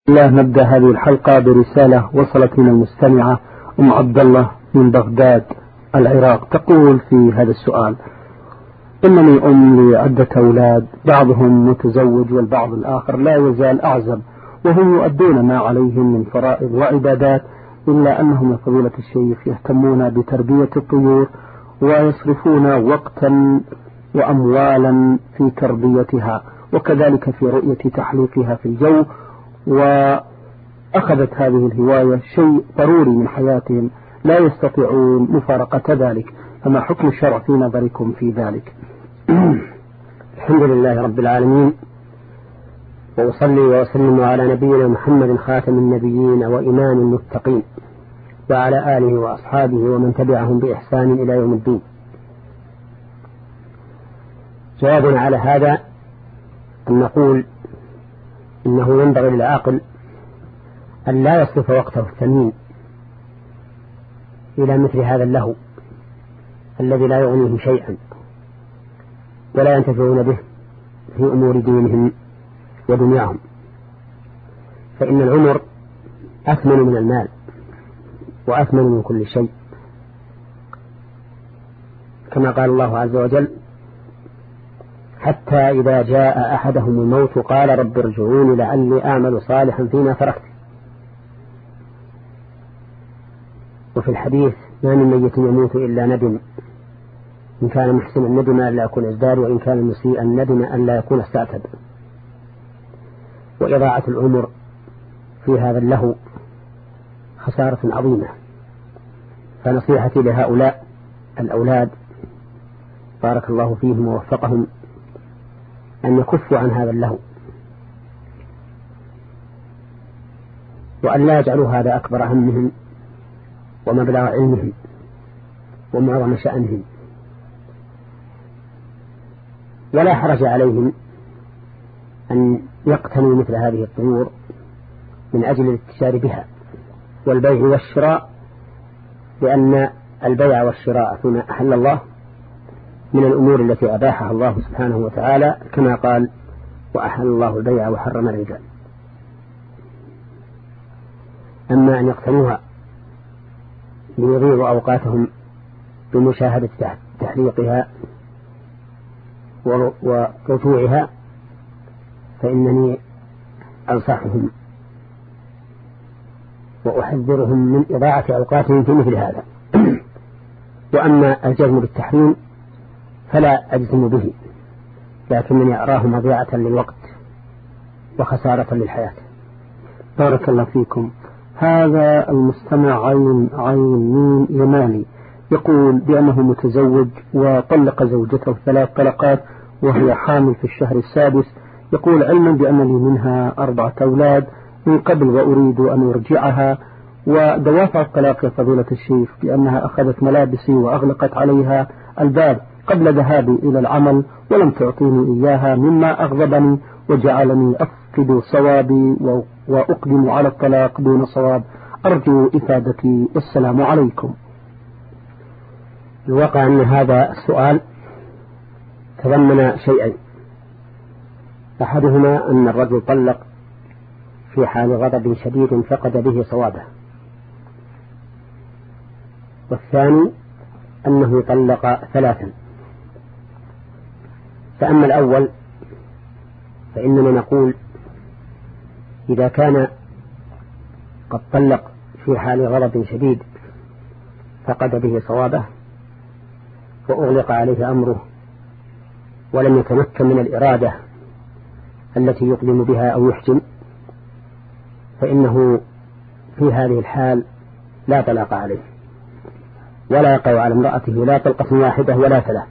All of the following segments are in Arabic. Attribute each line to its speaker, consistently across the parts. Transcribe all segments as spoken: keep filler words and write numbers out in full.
Speaker 1: الله. نبدأ هذه الحلقة برسالة وصلت من المستمعة أم عبد الله من بغداد العراق، تقول في هذا السؤال: إنني أم لعدة أولاد، بعضهم متزوج والبعض الآخر لا يزال أعزب، وهم يؤدون ما عليهم من فرائض وعبادات، إلا أنهم يا فضيلة الشيخ يهتمون بتربية الطيور ويصرفون وقتا وأموالا في تربيتها، وكذلك في رؤية تحليقها في الجو، وأخذت هذه الهواية شيء ضروري من حياتهم لا يستطيعون مفارقة ذلك، فما حكم الشرع في نظركم في ذلك؟
Speaker 2: الحمد لله رب العالمين، وأصلي وأسلم على نبينا محمد خاتم النبيين وإمام المتقين، وعلى آله وأصحابه ومن تبعهم بإحسان إلى يوم الدين. جوابنا على هذا أن نقول إنه ينبغي للعاقل أن لا يصرف وقته الثمين إلى مثل هذا اللهو الذي لا يغنيه شيئا ولا ينتفعون به في أمور دينهم ودنياهم، فإن العمر أثمن من المال وأثمن من كل شيء، كما قال الله عز وجل: حتى إذا جاء أحدهم الموت قال رب ارجعون لعلي أعمل صالحا فيما تركت. وفي الحديث: ما من ميت يموت إلا ندم، إن كان محسنا ندم أن لا يكون ازداد، وإن كان مسيئا ندم أن لا يكون استعتب. وإضاعة العمر في هذا اللهو خسارة عظيمة، فنصيحتي لهؤلاء الأولاد بارك الله فيهم ووفقهم أن يكفوا عن هذا اللهو، وأن لا يجعلوا هذا أكبر همهم ومبلغ علمهم ومعظم شأنهم، ولا حرج عليهم أن يقتنوا مثل هذه الطيور من أجل الاتجار بها والبيع والشراء، لأن البيع والشراء فيما أحل الله من الأمور التي أباحها الله سبحانه وتعالى، كما قال: وأحل الله البيع وحرم الربا. أما أن يقتنوها ليضيعوا أوقاتهم بمشاهدة تحليقها ورجوعها، فإنني أنصحهم وأحذرهم من إضاعة أوقاتهم في مثل هذا. وأما الجزم بالتحريم فلا أجزم به، لكنني أراه مضيعة للوقت وخسارة للحياة.
Speaker 1: بارك الله فيكم. هذا المستمع عين عين ميم يماني يقول بأنه متزوج وطلق زوجته ثلاث طلقات وهي حامل في الشهر السادس. يقول: علما بأن لي منها أربعة أولاد من قبل وأريد أن أرجعها، ودوافع الطلاق يا فضيلة الشيخ بأنها أخذت ملابسي وأغلقت عليها الباب قبل ذهابي إلى العمل ولم تعطيني إياها، مما أغضبني وجعلني أفقد صوابي وأقدم على الطلاق دون صواب. أرجو إفادتي، والسلام عليكم.
Speaker 2: الواقع أن هذا السؤال تضمن شيئين: أحدهما أن الرجل طلق في حال غضب شديد فقد به صوابه، والثاني أنه طلق ثلاثا. فأما الأول فإننا نقول: إذا كان قد طلق في حال غضب شديد فقد به صوابه وأغلق عليه أمره ولم يتمكن من الإرادة التي يقدم بها أو يحجم، فإنه في هذه الحال لا طلاق عليه، ولا يقع على امرأته لا طلقة واحدة ولا ثلاث،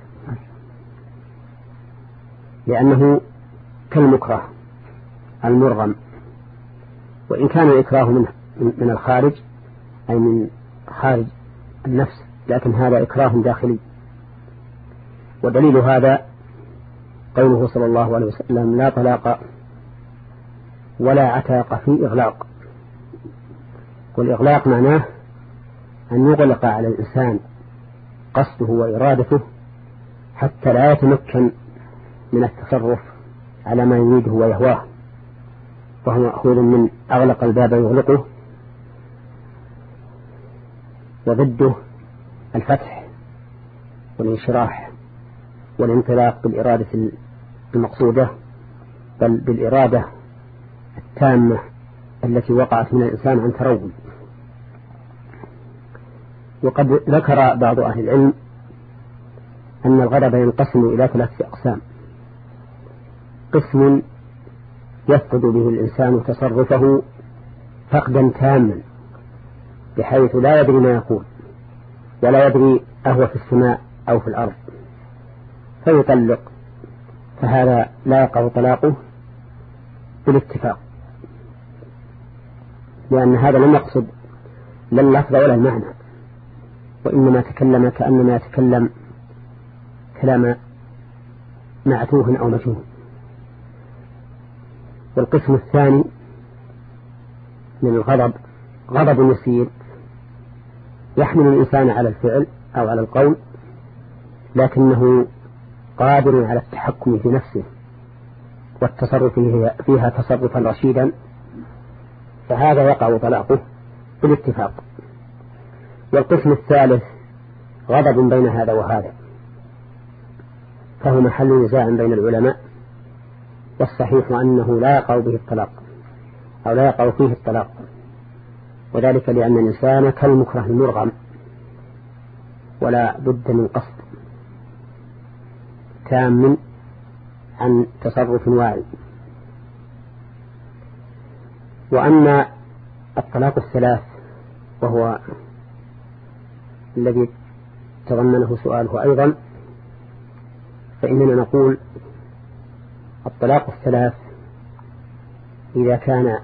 Speaker 2: لأنه كالمكره المرغم، وإن كان الإكراه من من الخارج أي من خارج النفس، لكن هذا إكراه داخلي. ودليل هذا قوله صلى الله عليه وسلم: لا طلاق ولا عتاق في إغلاق. والإغلاق معناه أن يغلق على الإنسان قصده وإرادته حتى لا يتمكن من التصرف على ما يريده ويهواه، وهو مأخوذ من أغلق الباب يغلقه، وضده الفتح والانشراح والانطلاق بالإرادة المقصودة، بل بالإرادة التامة التي وقعت من الإنسان عن تروي. وقد ذكر بعض أهل العلم أن الغضب ينقسم إلى ثلاثة أقسام: قسم يفقد به الإنسان تصرفه فقدا تاما بحيث لا يدري ما يقول ولا يدري أهو في السماء أو في الأرض فيطلق، فهذا لا يقع طلاقه بالاتفاق، لأن هذا لم يقصد لا اللفظ ولا المعنى، وإنما تكلم كأنما يتكلم كلام معتوه أو مجهول. والقسم الثاني من الغضب غضب يسير يحمل الإنسان على الفعل أو على القول، لكنه قادر على التحكم في نفسه والتصرف فيها تصرفا رشيدا، فهذا يقع طلاقه بالاتفاق. والقسم الثالث غضب بين هذا وهذا، فهو محل نزاع بين العلماء، والصحيح أنه لا يقع به الطلاق أو لا يقع فيه الطلاق، وذلك لأن الإنسان كالمكره المرغم ولا بد من قصد تام عن تصرف واعي. وأما الطلاق الثلاث وهو الذي تضمنه سؤاله أيضا، فإننا نقول الطلاق الثلاث إذا كان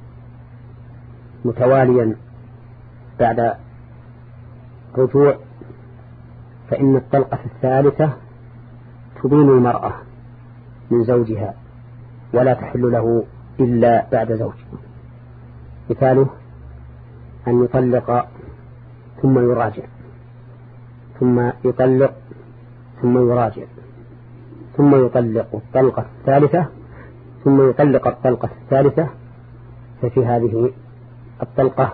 Speaker 2: متواليا بعد رجوع فإن الطلقة الثالثة تبين المرأة من زوجها ولا تحل له إلا بعد زوج. مثاله أن يطلق ثم يراجع، ثم يطلق ثم يراجع، ثم يطلق الطلقة الثالثة، ثم يطلق الطلقة الثالثة، ففي هذه الطلقة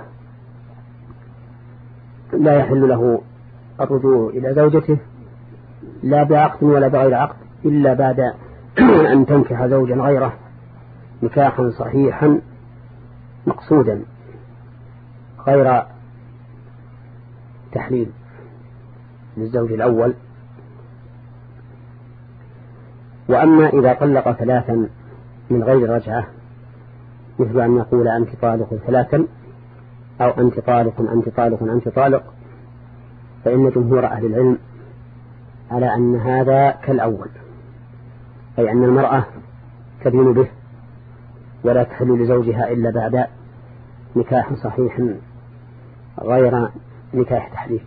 Speaker 2: لا يحل له الرجوع إلى زوجته لا بعقد ولا بغير عقد إلا بعد أن تنكح زوجا غيره نكاحا صحيحا مقصودا غير تحليل للزوج الأول. وأما إذا طلق ثلاثا من غير رجعة، مثل أن يقول أنت طالق ثلاثا أو أنت طالق أنت طالق أنت طالق، فإن جمهور أهل العلم على أن هذا كالأول، أي أن المرأة تبين به ولا تحل لزوجها إلا بعد نكاح صحيح غير نكاح تحليل.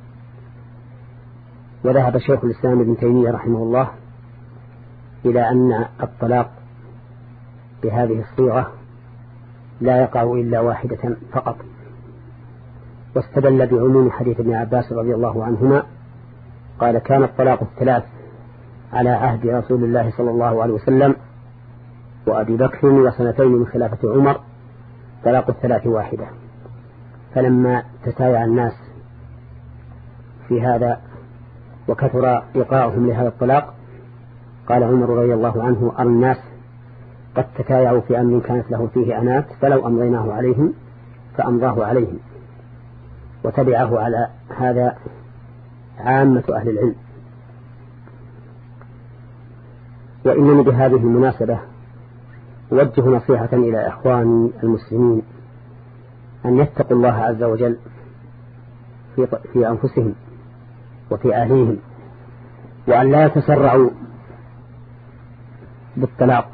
Speaker 2: وذهب شيخ الإسلام ابن تيمية رحمه الله إلى أن الطلاق بهذه الصيغة لا يقع إلا واحدة فقط، واستدل بعموم حديث ابن عباس رضي الله عنهما قال: كان الطلاق الثلاث على عهد رسول الله صلى الله عليه وسلم وأبي بكر وسنتين من خلافة عمر طلاق الثلاث واحدة. فلما تسايع الناس في هذا وكثر إيقاعهم لهذا الطلاق قال عمر رضي الله عنه: أرى الناس قد تتايعوا في أمر كانت له فيه أنات فلو أمضيناه عليهم فأمضاه عليهم. وتبعه على هذا عامة أهل العلم. وإنني بهذه المناسبة أوجه نصيحة إلى إخواني المسلمين أن يتقوا الله عز وجل في, في أنفسهم وفي أهليهم، وأن لا يتسرعوا بالطلاق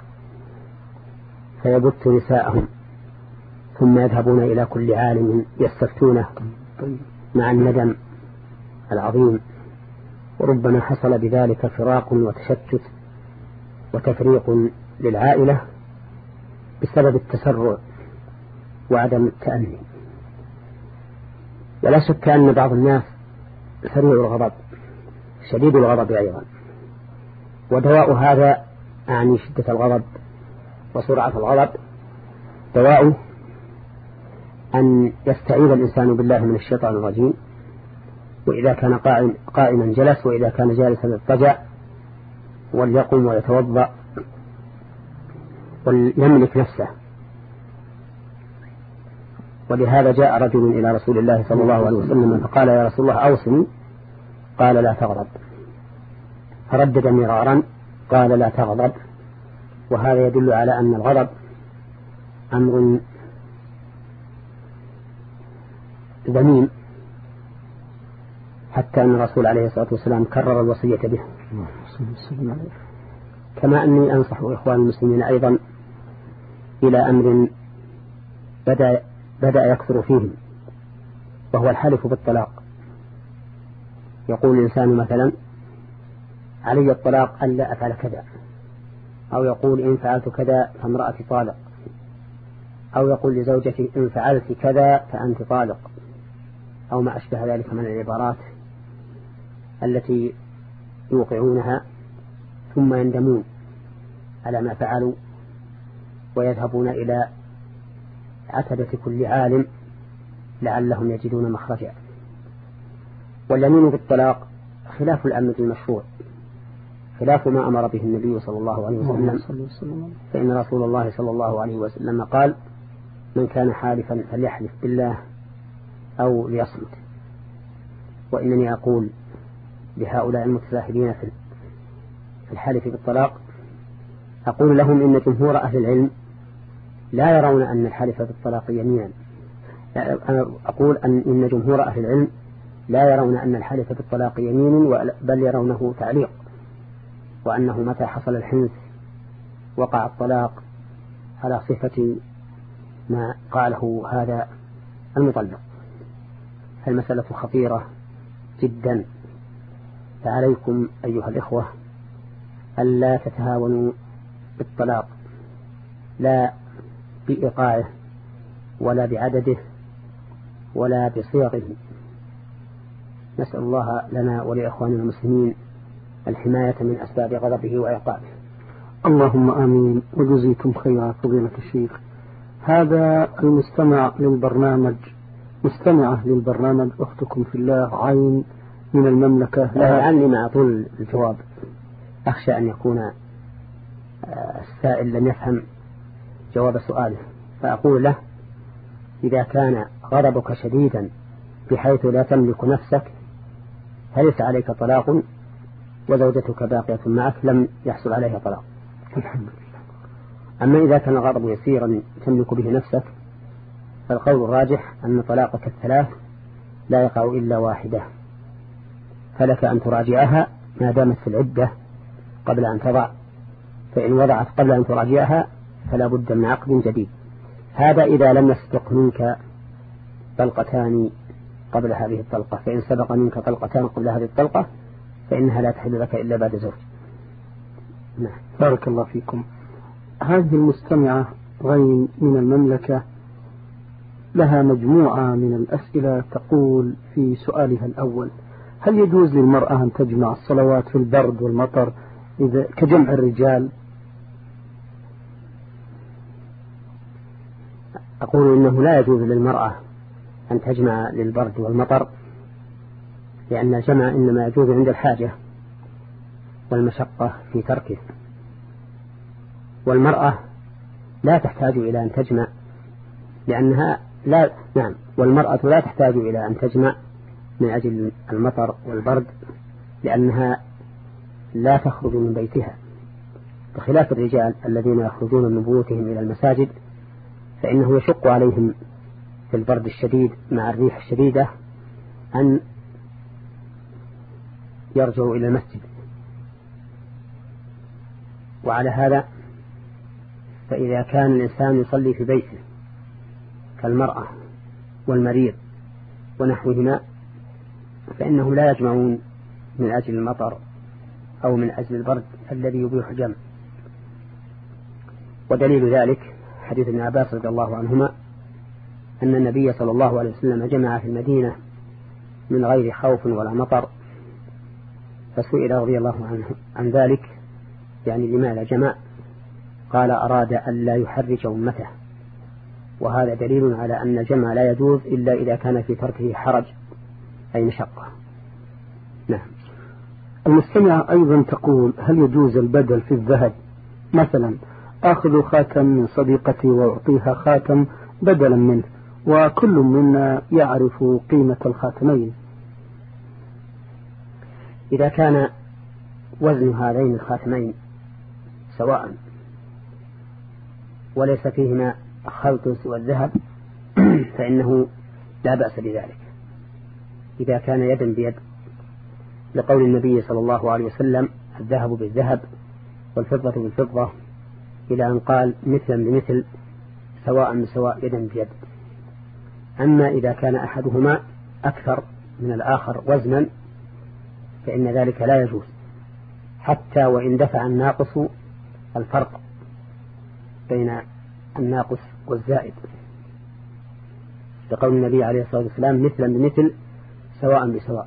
Speaker 2: فيبت نساءهم ثم يذهبون إلى كل عالم يستفتونه مع الندم العظيم، وربما حصل بذلك فراق وتشتت وتفريق للعائلة بسبب التسرع وعدم التأني. ولا شك أن بعض الناس سريع الغضب شديد الغضب أيضا، ودواء هذا أعني شدة الغضب وسرعة الغضب دواؤه أن يستعيذ الإنسان بالله من الشيطان الرجيم، وإذا كان قائم قائما جلس، وإذا كان جالسا اضطجع، وليقوم ويتوضأ وليملك نفسه. ولهذا جاء رجل إلى رسول الله صلى الله عليه وسلم فقال: يا رسول الله أوصني. قال: لا تغضب. فردد مرارا قال: لا تغضب. وهذا يدل على أن الغضب أمر ذميم، حتى أن الرسول عليه الصلاة والسلام كرر الوصية به. كما أني أنصح إخوان المسلمين أيضا إلى أمر بدأ, بدأ يكثر فيهم، وهو الحلف بالطلاق. يقول الإنسان مثلا: علي الطلاق ألا أفعل كذا، أو يقول: إن فعلت كذا فامرأتي طالق، أو يقول لزوجتي: إن فعلت كذا فأنت طالق، أو ما أشبه ذلك من العبارات التي يوقعونها ثم يندمون على ما فعلوا، ويذهبون إلى عتبة كل عالم لعلهم يجدون مخرجا. واليمين بالطلاق خلاف الأمر المشروع، خلاف ما أمر به النبي صلى الله عليه وسلم. فإن رسول الله صلى الله عليه وسلم قال: من كان حالفا فليحلف بالله أو ليصمت. وإنني أقول لهؤلاء المتساهلين في الحلف بالطلاق، أقول لهم: إن جمهور أهل العلم لا يرون أن الحلف بالطلاق يمينا. أقول أن إن جمهور أهل العلم لا يرون أن الحلف بالطلاق يمين، بل يرونه تعليق، وأنه متى حصل الحنث وقع الطلاق على صفة ما قاله هذا المطلق. المسألة خطيرة جدا، فعليكم أيها الإخوة ألا تتهاونوا بالطلاق، لا بإيقاعه ولا بعدده ولا بصيغه. نسأل الله لنا ولإخواننا المسلمين الحماية من أسباب غضبه وعقابه.
Speaker 1: اللهم آمين، وجزيكم خيرا فضيلة الشيخ. هذا المستمع للبرنامج مستمعة للبرنامج أختكم في الله عين من المملكة.
Speaker 2: لعلي مع طول الجواب أخشى أن يكون السائل لم يفهم جواب سؤاله، فأقول له: إذا كان غضبك شديدا بحيث لا تملك نفسك فليس عليك طلاق، وزوجتك باقية معك لم يحصل عليها طلاق.
Speaker 1: الحمد لله.
Speaker 2: أما إذا كان الغضب يسيرا تملك به نفسك فالقول الراجح أن طلاقك الثلاث لا يقع إلا واحدة، فلك أن تراجعها ما دامت في العدة قبل أن تضع، فإن وضعت قبل أن تراجعها فلا بد من عقد جديد. هذا إذا لم يسبق منك طلقتان قبل هذه الطلقة، فإن سبق منك طلقتان قبل هذه الطلقة فإنها لا تحل لك إلا بعد زوج.
Speaker 1: نعم. بارك الله فيكم. هذه المستمعة غين من المملكة لها مجموعة من الأسئلة، تقول في سؤالها الأول: هل يجوز للمرأة أن تجمع الصلوات في البرد والمطر إذا كجمع الرجال؟
Speaker 2: أقول إنه لا يجوز للمرأة أن تجمع للبرد والمطر، لأن الجمع إنما يجوز عند الحاجة والمشقة في تركه، والمرأة لا تحتاج إلى أن تجمع لأنها لا نعم والمرأة لا تحتاج إلى أن تجمع من أجل المطر والبرد، لأنها لا تخرج من بيتها، بخلاف الرجال الذين يخرجون من بيوتهم إلى المساجد، فإنه يشق عليهم في البرد الشديد مع الريح الشديدة أن يرجعوا إلى المسجد. وعلى هذا فإذا كان الإنسان يصلي في بيته كالمرأة والمريض ونحوهما فإنهم لا يجمعون من أجل المطر أو من أجل البرد الذي يبيح الجمع. ودليل ذلك حديث ابن عباس رضي الله عنهما أن النبي صلى الله عليه وسلم جمع في المدينة من غير خوف ولا مطر، فسئل رضي الله عنه عن ذلك يعني لماذا جمع؟ قال: أراد أن لا يحرج أمته وهذا دليل على أن الجمع لا يجوز إلا إذا كان في تركه حرج أي مشقة. نعم.
Speaker 1: المستمع أيضا تقول: هل يجوز البدل في الذهب؟ مثلا أخذ خاتم من صديقتي وأعطيها خاتم بدلا منه، وكل منا يعرف قيمة الخاتمين.
Speaker 2: إذا كان وزن هذين الخاتمين سواء وليس فيهما خلط سوى الذهب فإنه لا بأس بذلك إذا كان يدا بيد، لقول النبي صلى الله عليه وسلم: الذهب بالذهب والفضة بالفضة، إلى أن قال: مثلا بمثل سواء بسواء يدا بيد. أما إذا كان أحدهما أكثر من الآخر وزنا فإن ذلك لا يجوز، حتى وإن دفع الناقص الفرق بين الناقص والزائد، لقول النبي عليه الصلاة والسلام: مثلا بمثل سواء بسواء.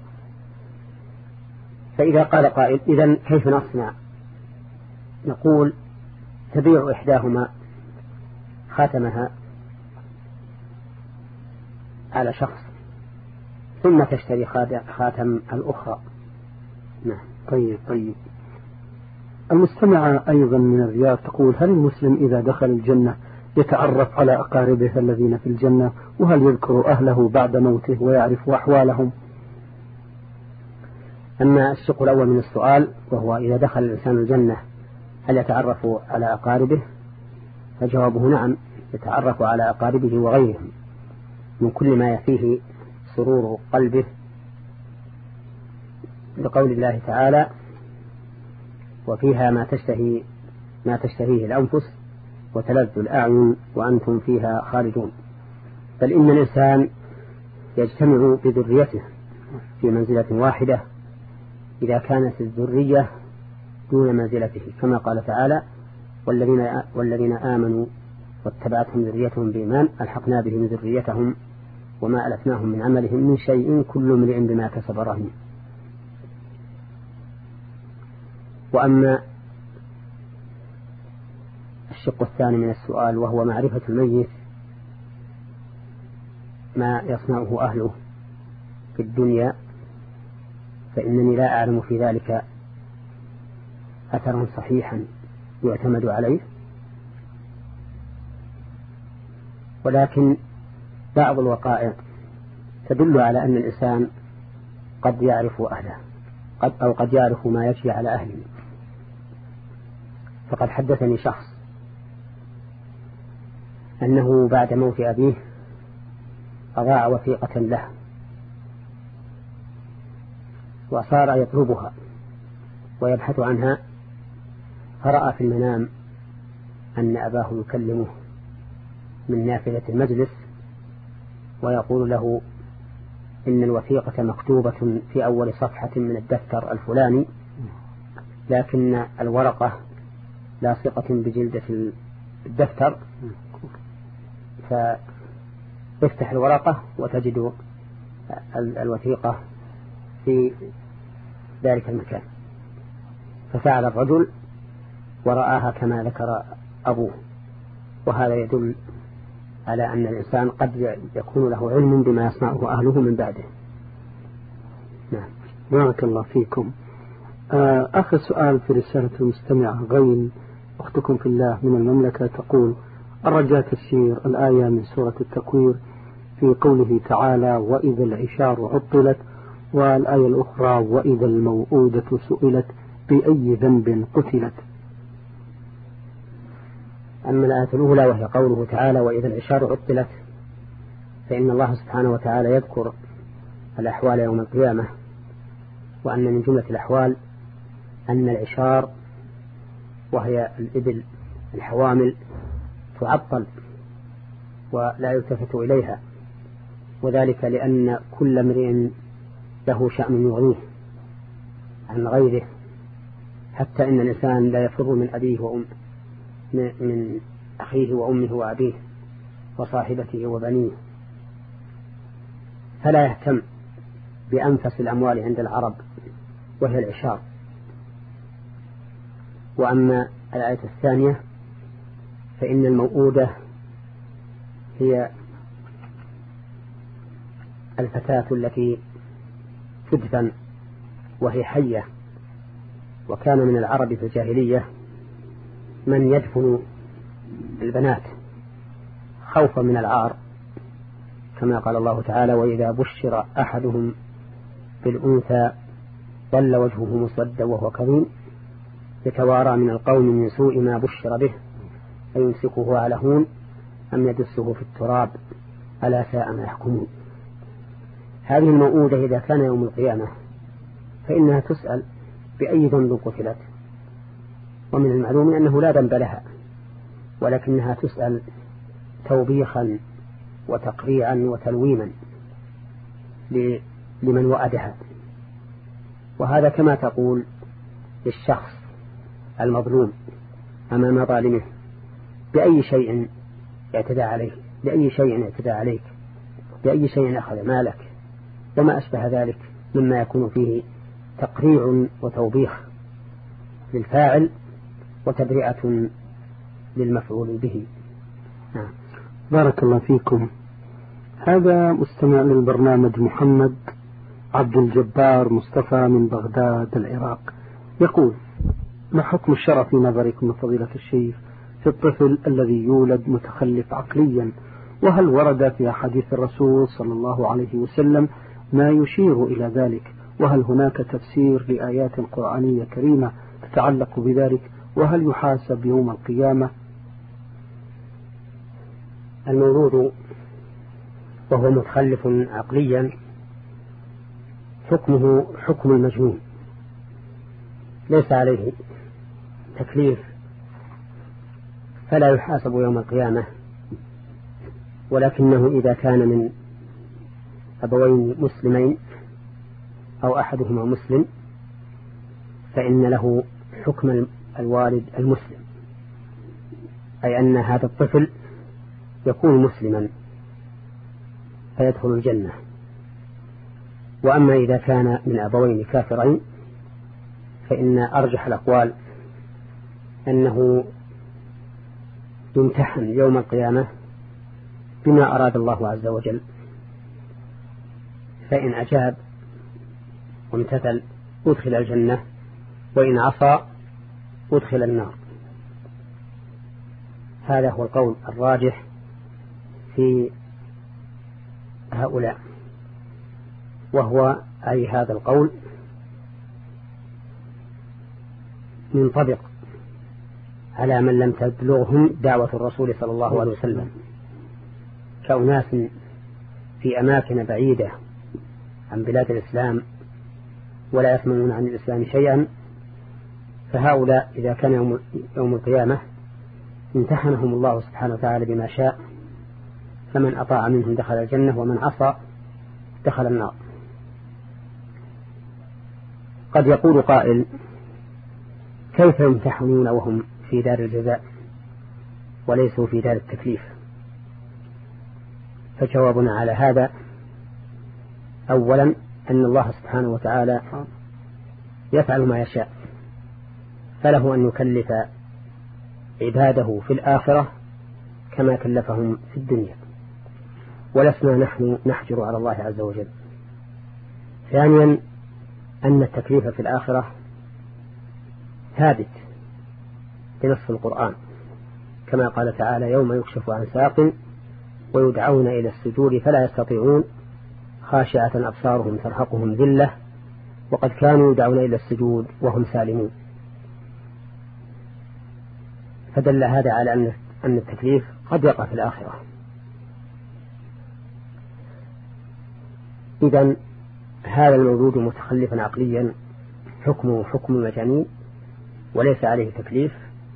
Speaker 2: فإذا قال قائل: إذن كيف نصنع؟ نقول: تبيع إحداهما خاتمها على شخص ثم تشتري خاتم الأخرى.
Speaker 1: نعم. طيب طيب. المستمعة أيضا من الرياض تقول: هل المسلم إذا دخل الجنة يتعرف على أقاربه الذين في الجنة، وهل يذكر أهله بعد موته ويعرف أحوالهم؟
Speaker 2: أما الشق الأول من السؤال وهو إذا دخل الإنسان الجنة هل يتعرف على أقاربه، فجوابه نعم، يتعرف على أقاربه وغيرهم من كل ما يفيه سرور قلبه، لقول الله تعالى: وفيها ما تشتهي ما تشتهيه الأنفس وتلذ الأعين وأنتم فيها خالدون. بل إن الإنسان يجتمع بذريته في منزلة واحدة إذا كانت الذرية دون منزلته، كما قال تعالى: والذين, والذين آمنوا واتبعتهم ذريتهم بإيمان ألحقنا بهم ذريتهم وما ألفناهم من عملهم من شيء كل امرئ بما كسب رهين. وأما الشق الثاني من السؤال وهو معرفة الميت ما يصنعه أهله في الدنيا، فإنني لا أعلم في ذلك أثرا صحيحا يعتمد عليه، ولكن بعض الوقائع تدل على أن الإنسان قد يعرف أهله قد أو قد يعرف ما يجري على أهله. فقد حدثني شخص أنه بعد موت أبيه أضاع وثيقة له وصار يطلبها ويبحث عنها، فرأى في المنام أن أباه يكلمه من نافذة المجلس ويقول له: إن الوثيقة مكتوبة في أول صفحة من الدفتر الفلاني، لكن الورقة لاصقة بجلدة الدفتر، فافتح الورقة وتجد الوثيقة في ذلك المكان. ففعل الرجل ورآها كما ذكر أبوه، وهذا يدل على أن الإنسان قد يكون له علم بما يصنعه أهله من بعده.
Speaker 1: نعم. بارك الله فيكم. آخر سؤال في رسالة المستمع غين أختكم في الله من المملكة تقول: الرجاء تفسير الآية من سورة التكوير في قوله تعالى: وإذا العشار عطلت، والآية الأخرى: وإذا الموءودة سئلت بأي ذنب قتلت.
Speaker 2: أما الآية الأولى وهي قوله تعالى: وإذا العشار عطلت، فإن الله سبحانه وتعالى يذكر الأحوال يوم القيامة، وأن من جملة الأحوال أن العشار وهي الإبل الحوامل تعطل ولا يلتفت إليها، وذلك لأن كل امرئ له شأن يغنيه عن غيره، حتى إن الإنسان لا يفر من أبيه وأم من أخيه وأمه وأبيه وصاحبته وبنيه، فلا يهتم بأنفس الأموال عند العرب وهي العشار. وأما الآية الثانية فإن الموءودة هي الفتاة التي تدفن وهي حية، وكان من العرب في الجاهلية من يدفن البنات خوفا من العار، كما قال الله تعالى: وإذا بشر أحدهم بالأنثى ظل وجهه مسودا وهو كظيم يتوارى من القوم من سوء ما بشر به أيمسكه على هون أم يدسه في التراب ألا ساء ما يحكمون. هذه الموءودة إذا كان يوم القيامة فإنها تسأل بأي ذنب قتلت، ومن المعلوم أنه لا ذنب لها، ولكنها تسأل توبيخا وتقريعا وتلويما لمن وأدها. وهذا كما تقول للشخص المظلوم أمام ظالمه: بأي شيء اعتدى عليه، بأي شيء اعتدى عليك، بأي شيء أخذ مالك، وما أشبه ذلك مما يكون فيه تقريع وتوبيخ للفاعل وتبرئة للمفعول به.
Speaker 1: نعم. بارك الله فيكم. هذا مستمع للبرنامج محمد عبد الجبار مصطفى من بغداد العراق، يقول: ما حكم الشرع في نظركم فضيلة الشيخ في الطفل الذي يولد متخلف عقليا؟ وهل ورد في حديث الرسول صلى الله عليه وسلم ما يشير إلى ذلك؟ وهل هناك تفسير لآيات قرآنية كريمة تتعلق بذلك؟ وهل يحاسب يوم القيامة؟
Speaker 2: المولود وهو متخلف عقليا حكمه حكم المجنون، ليس عليه تكليف، فلا يحاسب يوم القيامة، ولكنه إذا كان من أبوين مسلمين أو أحدهما مسلم فإن له حكم الوالد المسلم، أي أن هذا الطفل يكون مسلما فيدخل الجنة. وأما إذا كان من أبوين كافرين فإن أرجح الأقوال أنه يمتحن يوم القيامة بما أراد الله عز وجل، فإن أجاب وامتثل أدخل الجنة، وإن عصى أدخل النار. هذا هو القول الراجح في هؤلاء، وهو أي هذا القول منطبق على من لم تبلغهم دعوة الرسول صلى الله عليه وسلم، كأناس في أماكن بعيدة عن بلاد الإسلام ولا يسمعون عن الإسلام شيئا، فهؤلاء إذا كان يوم, يوم القيامة امتحنهم الله سبحانه وتعالى بما شاء، فمن أطاع منهم دخل الجنة ومن عصى دخل النار. قد يقول قائل: كيف يمتحنون وهم في دار الجزاء وليسوا في دار التكليف؟ فجوابنا على هذا: أولا أن الله سبحانه وتعالى يفعل ما يشاء، فله أن يكلف عباده في الآخرة كما كلفهم في الدنيا، ولسنا نحن نحجر على الله عز وجل. ثانيا أن التكليف في الآخرة ثابت بنص القرآن، كما قال تعالى: يوم يكشف عن ساق ويدعون إلى السجود فلا يستطيعون خاشعة أبصارهم ترهقهم ذلة وقد كانوا يدعون إلى السجود وهم سالمون. فدل هذا على أن التكليف قد يقع في الآخرة. إذن هذا المولود متخلفا عقليا حكمه حكم المجانين وليس عليه تكليف،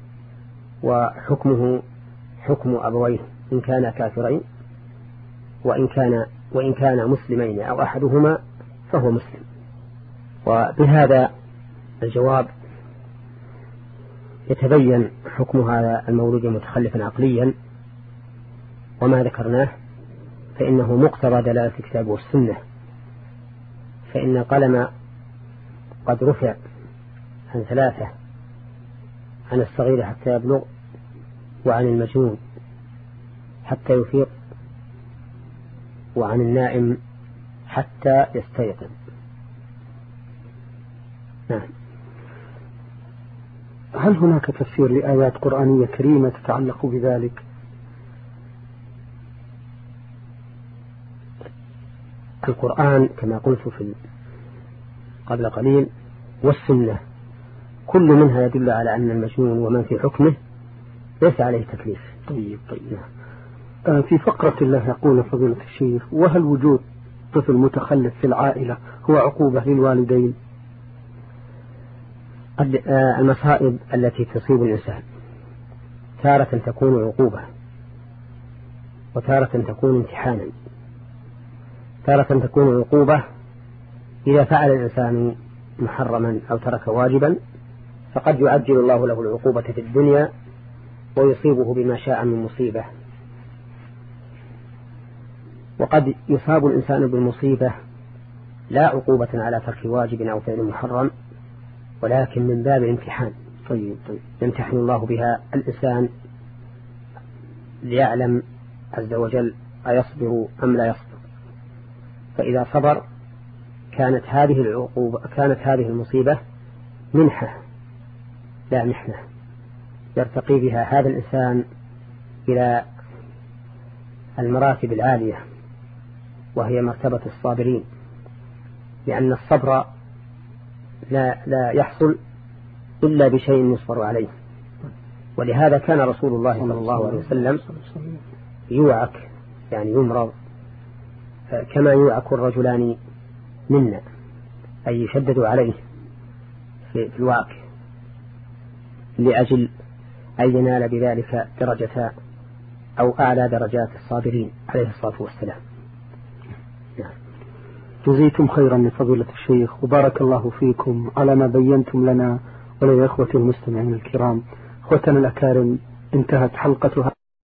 Speaker 2: وحكمه حكم أبويه إن كان كافرين، وإن كان وإن كان مسلمين أو أحدهما فهو مسلم. وبهذا الجواب يتبين حكم هذا المولود متخلفا عقليا، وما ذكرناه فإنه مقتضى دلالة الكتاب والسنة، فإن القلم قد رفع عن ثلاثة: عن الصغير حتى يبلغ، وعن المجنون حتى يفيق، وعن النائم حتى يستيقظ. نعم.
Speaker 1: هل هناك تفسير لآيات قرآنية كريمة تتعلق بذلك؟
Speaker 2: القرآن كما قلت في قبل قليل والسنة كل منها يدل على أن المجنون ومن في حكمه ليس عليه تكليف.
Speaker 1: طيب طيب. آه في فقرة الله يقول فضيلة الشيخ: وهل وجود طفل متخلف في العائلة هو عقوبة للوالدين؟
Speaker 2: المصائب التي تصيب الإنسان تارة تكون عقوبة وتارة تكون امتحانا. تارة تكون عقوبة إذا فعل الإنسان محرما أو ترك واجبا فقد يعجل الله له العقوبة في الدنيا ويصيبه بما شاء من مصيبة. وقد يصاب الإنسان بالمصيبة لا عقوبة على ترك واجب أو فعل محرم ولكن من باب الامتحان.
Speaker 1: طيب طيب.
Speaker 2: يمتحن الله بها الإنسان ليعلم عز وجل أيصبر أم لا يصبر، فإذا صبر كانت هذه العقوبة كانت هذه المصيبة منحة لا محنة يرتقي بها هذا الإنسان إلى المراتب العالية وهي مرتبة الصابرين، لأن الصبر لا, لا يحصل إلا بشيء يصبر عليه. ولهذا كان رسول الله صلى الله عليه وسلم يوعك يعني يمرض كما يوعك الرجلان منا أي يشدد عليه في الوعك لأجل أن ينال بذلك درجة أو أعلى درجات الصابرين عليه الصلاة والسلام.
Speaker 1: نعم. جزيتم خيرا لفضيلة الشيخ وبارك الله فيكم على ما بينتم لنا وللإخوة المستمعين الكرام. أخوتنا الأكارم، انتهت حلقتها.